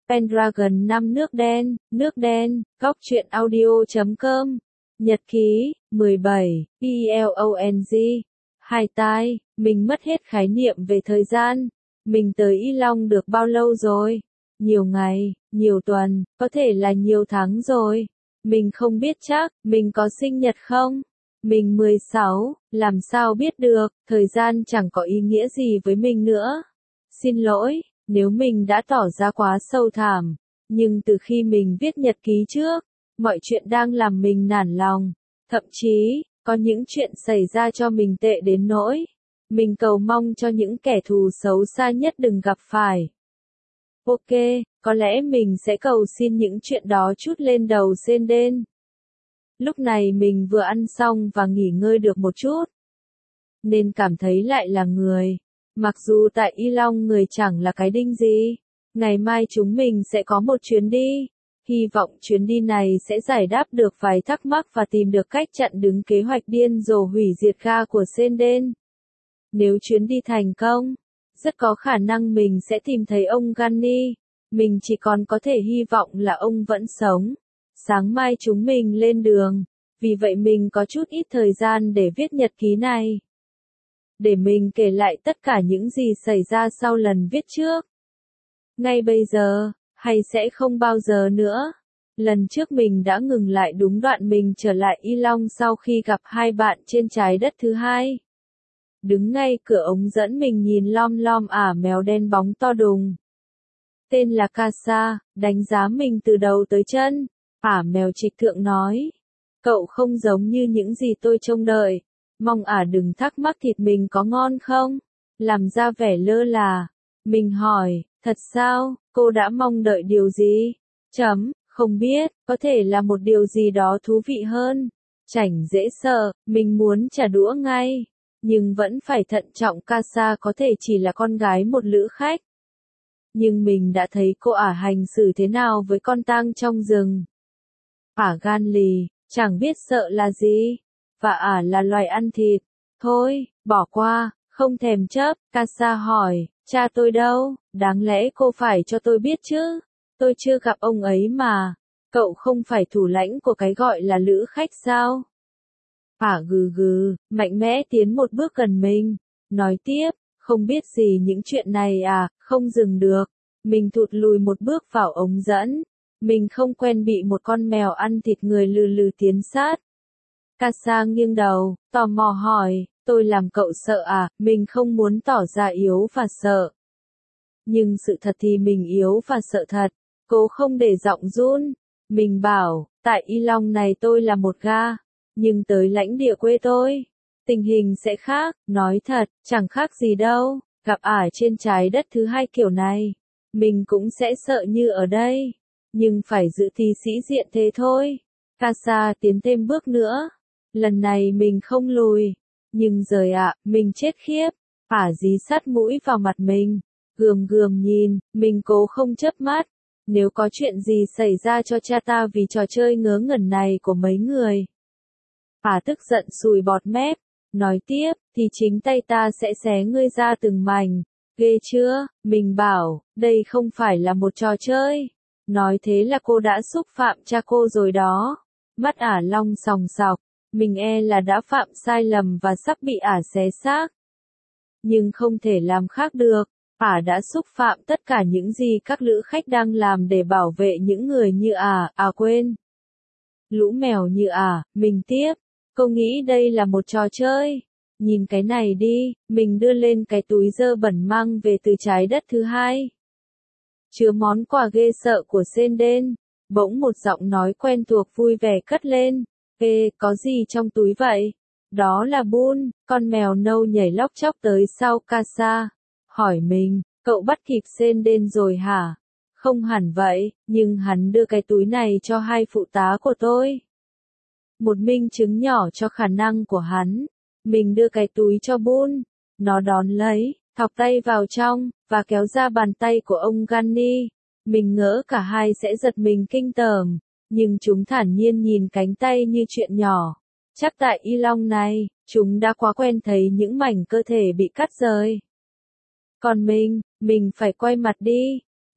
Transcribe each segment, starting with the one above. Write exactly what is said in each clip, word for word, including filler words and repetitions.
Pendragon năm nước đen, nước đen, góc truyện audio chấm com. Nhật ký, mười bảy, E L O N G. Hai tai, mình mất hết khái niệm về thời gian. Mình tới Y Long được bao lâu rồi? Nhiều ngày, nhiều tuần, có thể là nhiều tháng rồi. Mình không biết chắc, mình có sinh nhật không? Mình mười sáu, làm sao biết được, thời gian chẳng có ý nghĩa gì với mình nữa. Xin lỗi, nếu mình đã tỏ ra quá sâu thẳm, nhưng từ khi mình viết nhật ký trước, mọi chuyện đang làm mình nản lòng. Thậm chí, có những chuyện xảy ra cho mình tệ đến nỗi mình cầu mong cho những kẻ thù xấu xa nhất đừng gặp phải. Ok, có lẽ mình sẽ cầu xin những chuyện đó chút lên đầu Senden. Lúc này mình vừa ăn xong và nghỉ ngơi được một chút, nên cảm thấy lại là người. Mặc dù tại Y Long người chẳng là cái đinh gì. Ngày mai chúng mình sẽ có một chuyến đi. Hy vọng chuyến đi này sẽ giải đáp được vài thắc mắc và tìm được cách chặn đứng kế hoạch điên rồ hủy diệt ga của Senden. Nếu chuyến đi thành công, rất có khả năng mình sẽ tìm thấy ông Gunny. Mình chỉ còn có thể hy vọng là ông vẫn sống. Sáng mai chúng mình lên đường, vì vậy mình có chút ít thời gian để viết nhật ký này. Để mình kể lại tất cả những gì xảy ra sau lần viết trước. Ngay bây giờ, hay sẽ không bao giờ nữa. Lần trước mình đã ngừng lại đúng đoạn mình trở lại Y Long sau khi gặp hai bạn trên trái đất thứ hai. Đứng ngay cửa ống dẫn mình nhìn lom lom ả mèo đen bóng to đùng. Tên là Casa, đánh giá mình từ đầu tới chân. Ả mèo trịch thượng nói. Cậu không giống như những gì tôi trông đợi. Mong ả đừng thắc mắc thịt mình có ngon không? Làm ra vẻ lơ là. Mình hỏi, thật sao, cô đã mong đợi điều gì? Chấm, không biết, có thể là một điều gì đó thú vị hơn. Chảnh dễ sợ, mình muốn trả đũa ngay. Nhưng vẫn phải thận trọng, Casa có thể chỉ là con gái một lữ khách. Nhưng mình đã thấy cô ả hành xử thế nào với con tang trong rừng. Ả gan lì, chẳng biết sợ là gì. Và ả là loài ăn thịt. Thôi, bỏ qua, không thèm chấp. Casa hỏi, cha tôi đâu? Đáng lẽ cô phải cho tôi biết chứ. Tôi chưa gặp ông ấy mà. Cậu không phải thủ lãnh của cái gọi là lữ khách sao? Ả gừ gừ, mạnh mẽ tiến một bước gần mình. Nói tiếp, không biết gì những chuyện này à, không dừng được. Mình thụt lùi một bước vào ống dẫn. Mình không quen bị một con mèo ăn thịt người lừ lừ tiến sát. Casa nghiêng đầu, tò mò hỏi, tôi làm cậu sợ à? Mình không muốn tỏ ra yếu và sợ. Nhưng sự thật thì mình yếu và sợ thật. Cố không để giọng run. Mình bảo, tại Y Long này tôi là một ga. Nhưng tới lãnh địa quê tôi, tình hình sẽ khác. Nói thật, chẳng khác gì đâu. Gặp ả trên trái đất thứ hai kiểu này, mình cũng sẽ sợ như ở đây. Nhưng phải giữ tí sĩ diện thế thôi. Casa tiến thêm bước nữa. Lần này mình không lùi. Nhưng rồi ạ, à, mình chết khiếp. Ả dí sát mũi vào mặt mình. Gườm gườm nhìn, mình cố không chớp mắt. Nếu có chuyện gì xảy ra cho cha ta vì trò chơi ngớ ngẩn này của mấy người. Ả tức giận sùi bọt mép. Nói tiếp, thì chính tay ta sẽ xé ngươi ra từng mảnh. Ghê chưa? Mình bảo, đây không phải là một trò chơi. Nói thế là cô đã xúc phạm cha cô rồi đó. Mắt ả long sòng sọc. Mình e là đã phạm sai lầm và sắp bị ả xé xác. Nhưng không thể làm khác được. Ả đã xúc phạm tất cả những gì các lữ khách đang làm để bảo vệ những người như ả. À quên. Lũ mèo như ả. Mình tiếp. Cô nghĩ đây là một trò chơi. Nhìn cái này đi. Mình đưa lên cái túi dơ bẩn mang về từ trái đất thứ hai. Chứa món quà ghê sợ của Senden. Bỗng một giọng nói quen thuộc vui vẻ cất lên. Ê, có gì trong túi vậy? Đó là Bun, con mèo nâu nhảy lóc chóc tới sau Casa. Hỏi mình, cậu bắt kịp Senden rồi hả? Không hẳn vậy, nhưng hắn đưa cái túi này cho hai phụ tá của tôi. Một minh chứng nhỏ cho khả năng của hắn. Mình đưa cái túi cho Bun. Nó đón lấy, thọc tay vào trong, và kéo ra bàn tay của ông Gunny. Mình ngỡ cả hai sẽ giật mình kinh tởm. Nhưng chúng thản nhiên nhìn cánh tay như chuyện nhỏ. Chắc tại Y Long này, chúng đã quá quen thấy những mảnh cơ thể bị cắt rời. Còn mình, mình phải quay mặt đi.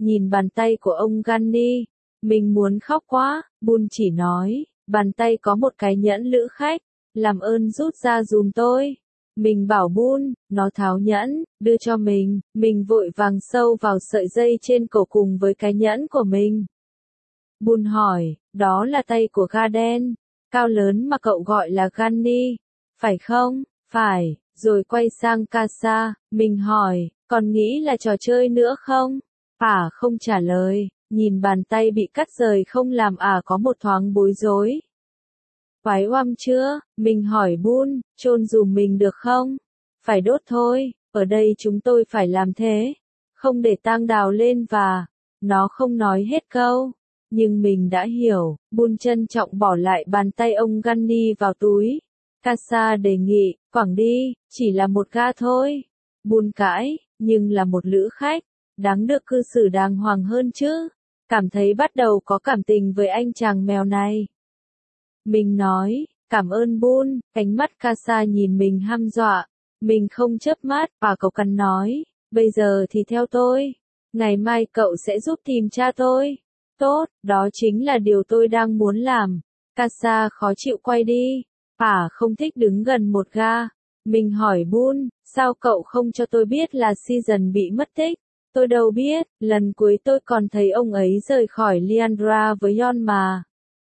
nhìn bàn tay của ông Gunny. Mình muốn khóc quá, Bun chỉ nói, bàn tay có một cái nhẫn lữ khách, làm ơn rút ra dùm tôi. Mình bảo Bun, nó tháo nhẫn, đưa cho mình, mình vội vàng sâu vào sợi dây trên cổ cùng với cái nhẫn của mình. Bun hỏi, đó là tay của gà đen, cao lớn mà cậu gọi là Gunny, phải không? Phải, rồi quay sang Casa, mình hỏi, còn nghĩ là trò chơi nữa không? Ả không trả lời, nhìn bàn tay bị cắt rời không làm Ả có một thoáng bối rối. Quái oăm chưa? Mình hỏi Bun, chôn dùm mình được không? Phải đốt thôi, ở đây chúng tôi phải làm thế, không để tang đào lên và... Nó không nói hết câu, nhưng mình đã hiểu. Bun trân trọng bỏ lại bàn tay ông Gunny vào túi. Casa đề nghị, quẳng đi, chỉ là một ga thôi. Bun cãi, nhưng là một lữ khách, đáng được cư xử đàng hoàng hơn chứ. Cảm thấy bắt đầu có cảm tình với anh chàng mèo này. Mình nói, cảm ơn Bun, cánh mắt Casa nhìn mình hăm dọa. Mình không chớp mắt, và cậu cắn nói, bây giờ thì theo tôi. Ngày mai cậu sẽ giúp tìm cha tôi. Tốt, đó chính là điều tôi đang muốn làm. Casa khó chịu quay đi. Ả không thích đứng gần một ga. Mình hỏi Bun, sao cậu không cho tôi biết là Season bị mất tích? Tôi đâu biết, lần cuối tôi còn thấy ông ấy rời khỏi Liandra với Yon mà.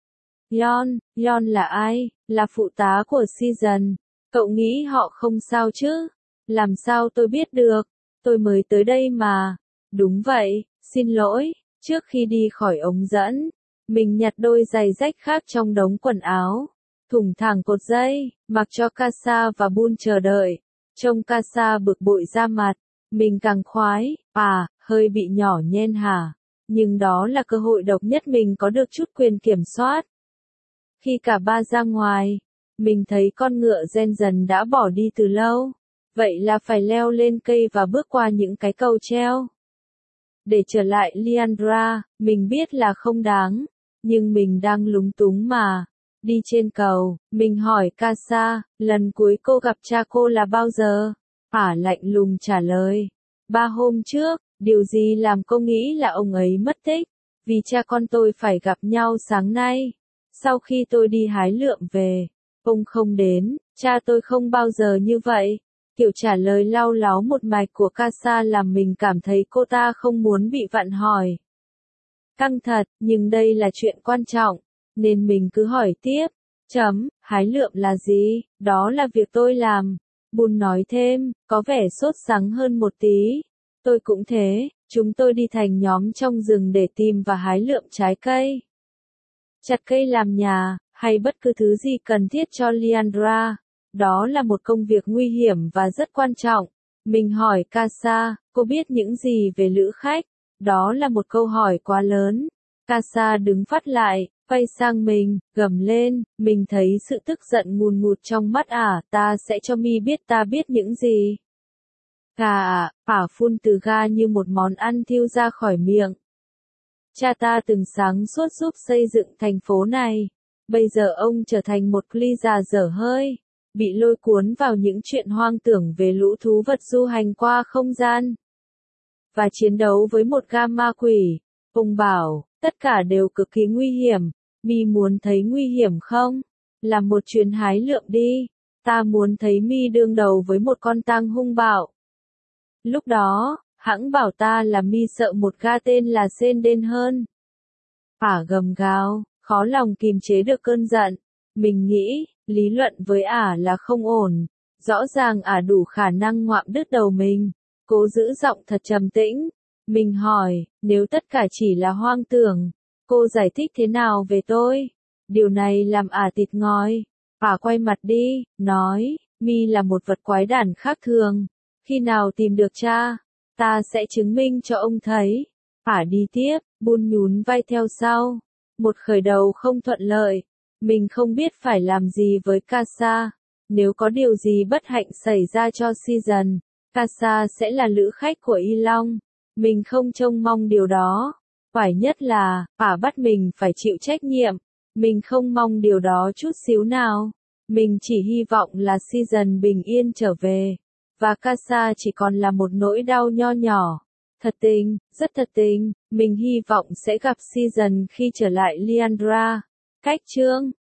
Yon, Yon là ai? Là phụ tá của Season. Cậu nghĩ họ không sao chứ? Làm sao tôi biết được? Tôi mới tới đây mà. Đúng vậy, xin lỗi. Trước khi đi khỏi ống dẫn, mình nhặt đôi giày rách khác trong đống quần áo. Thủng thẳng cột dây, mặc cho Casa và Bun chờ đợi. Trông Casa bực bội ra mặt. Mình càng khoái, à, hơi bị nhỏ nhen hả? Nhưng đó là cơ hội độc nhất mình có được chút quyền kiểm soát. Khi cả ba ra ngoài, mình thấy con ngựa gen dần đã bỏ đi từ lâu. Vậy là phải leo lên cây và bước qua những cái cầu treo. Để trở lại Liandra, mình biết là không đáng, nhưng mình đang lúng túng mà. Đi trên cầu, mình hỏi Casa, lần cuối cô gặp cha cô là bao giờ? Ả lạnh lùng trả lời, ba hôm trước. Điều gì làm cô nghĩ là ông ấy mất tích? Vì cha con tôi phải gặp nhau sáng nay. Sau khi tôi đi hái lượm về, ông không đến, cha tôi không bao giờ như vậy. Kiểu trả lời lau láo một mạch của Casa làm mình cảm thấy cô ta không muốn bị vặn hỏi. Căng thật, nhưng đây là chuyện quan trọng, nên mình cứ hỏi tiếp. Chấm, hái lượm là gì? Đó là việc tôi làm. Bun nói thêm, có vẻ sốt sắng hơn một tí. Tôi cũng thế, chúng tôi đi thành nhóm trong rừng để tìm và hái lượm trái cây. Chặt cây làm nhà, hay bất cứ thứ gì cần thiết cho Liandra. Đó là một công việc nguy hiểm và rất quan trọng. Mình hỏi Casa, cô biết những gì về lữ khách? Đó là một câu hỏi quá lớn. Casa đứng phát lại, quay sang mình, gầm lên, mình thấy sự tức giận ngùn ngụt trong mắt Ả, ta sẽ cho mi biết ta biết những gì. Gà ạ, Ả phun từ ga như một món ăn thiêu ra khỏi miệng. Cha ta từng sáng suốt giúp xây dựng thành phố này. Bây giờ ông trở thành một ly già dở hơi, bị lôi cuốn vào những chuyện hoang tưởng về lũ thú vật du hành qua không gian. Và chiến đấu với một gam ma quỷ. Ông bảo, tất cả đều cực kỳ nguy hiểm. Mi muốn thấy nguy hiểm không? Làm một chuyến hái lượm đi. Ta muốn thấy mi đương đầu với một con tang hung bạo. Lúc đó, hãng bảo ta là mi sợ một ga tên là Sen đen hơn. Ả gầm gào, khó lòng kìm chế được cơn giận. Mình nghĩ, lý luận với Ả là không ổn. Rõ ràng Ả đủ khả năng ngoạm đứt đầu mình. Cố giữ giọng thật trầm tĩnh. Mình hỏi, nếu tất cả chỉ là hoang tưởng, cô giải thích thế nào về tôi? Điều này làm Ả tịt ngòi. Ả quay mặt đi, nói, mi là một vật quái đản khác thường. Khi nào tìm được cha, ta sẽ chứng minh cho ông thấy. Ả đi tiếp, Bun nhún vai theo sau. Một khởi đầu không thuận lợi. Mình không biết phải làm gì với Casa. Nếu có điều gì bất hạnh xảy ra cho Season, Casa sẽ là lữ khách của Y Long. Mình không trông mong điều đó. Phải nhất là, Ả bắt mình phải chịu trách nhiệm. Mình không mong điều đó chút xíu nào. Mình chỉ hy vọng là Season bình yên trở về. Và Casa chỉ còn là một nỗi đau nho nhỏ. Thật tình, rất thật tình, mình hy vọng sẽ gặp Season khi trở lại Liandra. Cách chương